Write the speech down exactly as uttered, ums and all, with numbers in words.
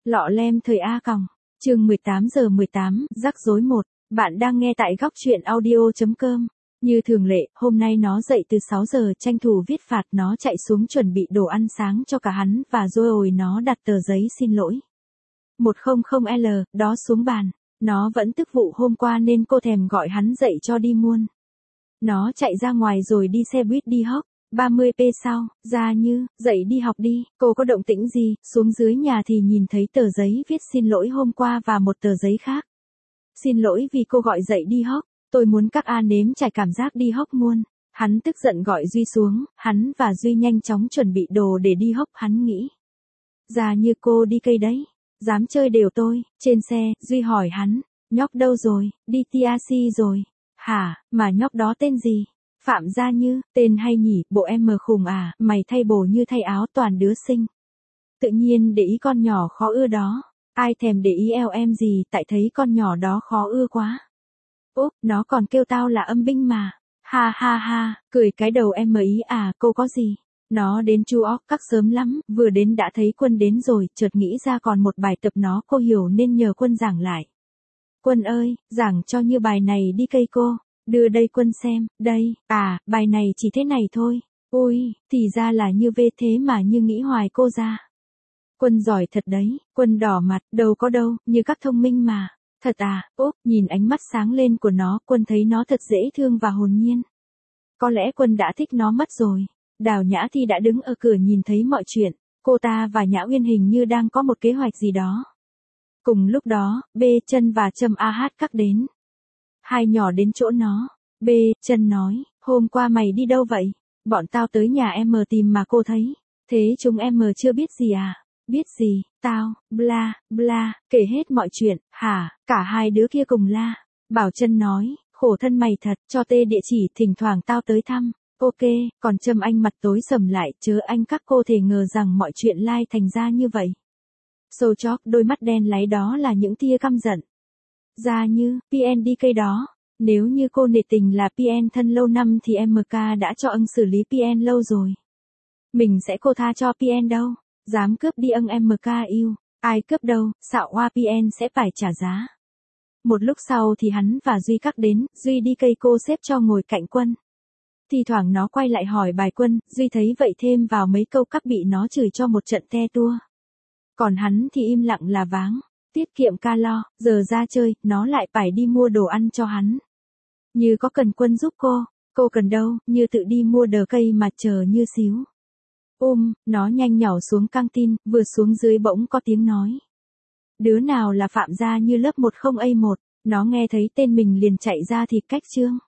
Lọ lem thời A còng, chương mười tám giờ mười tám, rắc rối một. Bạn đang nghe tại góc truyện audio chấm com. Như thường lệ, hôm nay nó dậy từ sáu giờ tranh thủ viết phạt, nó chạy xuống chuẩn bị đồ ăn sáng cho cả hắn và rồi nó đặt tờ giấy xin lỗi một trăm L đó xuống bàn. Nó vẫn tức vụ hôm qua nên cô thèm gọi hắn dậy cho đi muôn. Nó chạy ra ngoài rồi đi xe buýt đi học. ba mươi phút sau, Gia Như, dậy đi học đi, cô có động tĩnh gì, xuống dưới nhà thì nhìn thấy tờ giấy viết xin lỗi hôm qua và một tờ giấy khác. Xin lỗi vì cô gọi dậy đi học, tôi muốn các A nếm trải cảm giác đi học muôn. Hắn tức giận gọi Duy xuống, hắn và Duy nhanh chóng chuẩn bị đồ để đi học. Hắn nghĩ, Gia Như cô đi cây đấy, dám chơi đều tôi. Trên xe, Duy hỏi hắn, nhóc đâu rồi, đi tê a xê rồi. Hả, mà nhóc đó tên gì? Phạm Gia Như, tên hay nhỉ, bộ em mờ khùng à, mày thay bồ như thay áo toàn đứa xinh. Tự nhiên để ý con nhỏ khó ưa đó, ai thèm để ý eo em gì, tại thấy con nhỏ đó khó ưa quá. Úp, nó còn kêu tao là âm binh mà, ha ha ha, cười cái đầu em mờ ý à, cô có gì. Nó đến Chu óc các sớm lắm, vừa đến đã thấy Quân đến rồi, chợt nghĩ ra còn một bài tập nó cô hiểu nên nhờ Quân giảng lại. Quân ơi, giảng cho Như bài này đi cây cô. Đưa đây Quân xem, đây, à, bài này chỉ thế này thôi. Ôi, thì ra là Như vê thế mà Như nghĩ hoài cô ra. Quân giỏi thật đấy, Quân đỏ mặt, đâu có đâu, Như các thông minh mà. Thật à, úp, nhìn ánh mắt sáng lên của nó, Quân thấy nó thật dễ thương và hồn nhiên. Có lẽ Quân đã thích nó mất rồi. Đào Nhã Thi đã đứng ở cửa nhìn thấy mọi chuyện, cô ta và Nhã Uyên hình như đang có một kế hoạch gì đó. Cùng lúc đó, B, Chân và Trâm A Hát các đến. Hai nhỏ đến chỗ nó. B, Chân nói, hôm qua mày đi đâu vậy? Bọn tao tới nhà em tìm mà cô thấy. Thế chúng em chưa biết gì à? Biết gì, tao, bla, bla, kể hết mọi chuyện, hả? Cả hai đứa kia cùng la. Bảo Chân nói, khổ thân mày thật, cho tê địa chỉ, thỉnh thoảng tao tới thăm. Ok, còn Trâm Anh mặt tối sầm lại, chớ anh các cô thể ngờ rằng mọi chuyện lai thành ra như vậy. Sâu chóc, đôi mắt đen láy đó là những tia căm giận. Gia Như, pê en đi cây đó. Nếu như cô nể tình là pê en thân lâu năm thì em ca đã cho ưng xử lý pê en lâu rồi. Mình sẽ cô tha cho pê en đâu. Dám cướp đi ưng em ca yêu. Ai cướp đâu, xạo hoa pê en sẽ phải trả giá. Một lúc sau thì hắn và Duy các đến, Duy đi cây cô xếp cho ngồi cạnh Quân. Thì thoảng nó quay lại hỏi bài Quân, Duy thấy vậy thêm vào mấy câu các bị nó chửi cho một trận te tua. Còn hắn thì im lặng là váng. Tiết kiệm calo, giờ ra chơi, nó lại phải đi mua đồ ăn cho hắn. Như có cần Quân giúp cô, cô cần đâu, Như tự đi mua đờ cây mà chờ Như xíu. Ôm, nó nhanh nhỏ xuống căng tin, vừa xuống dưới bỗng có tiếng nói. Đứa nào là Phạm Gia Như lớp một không A một, nó nghe thấy tên mình liền chạy ra thì cách chương.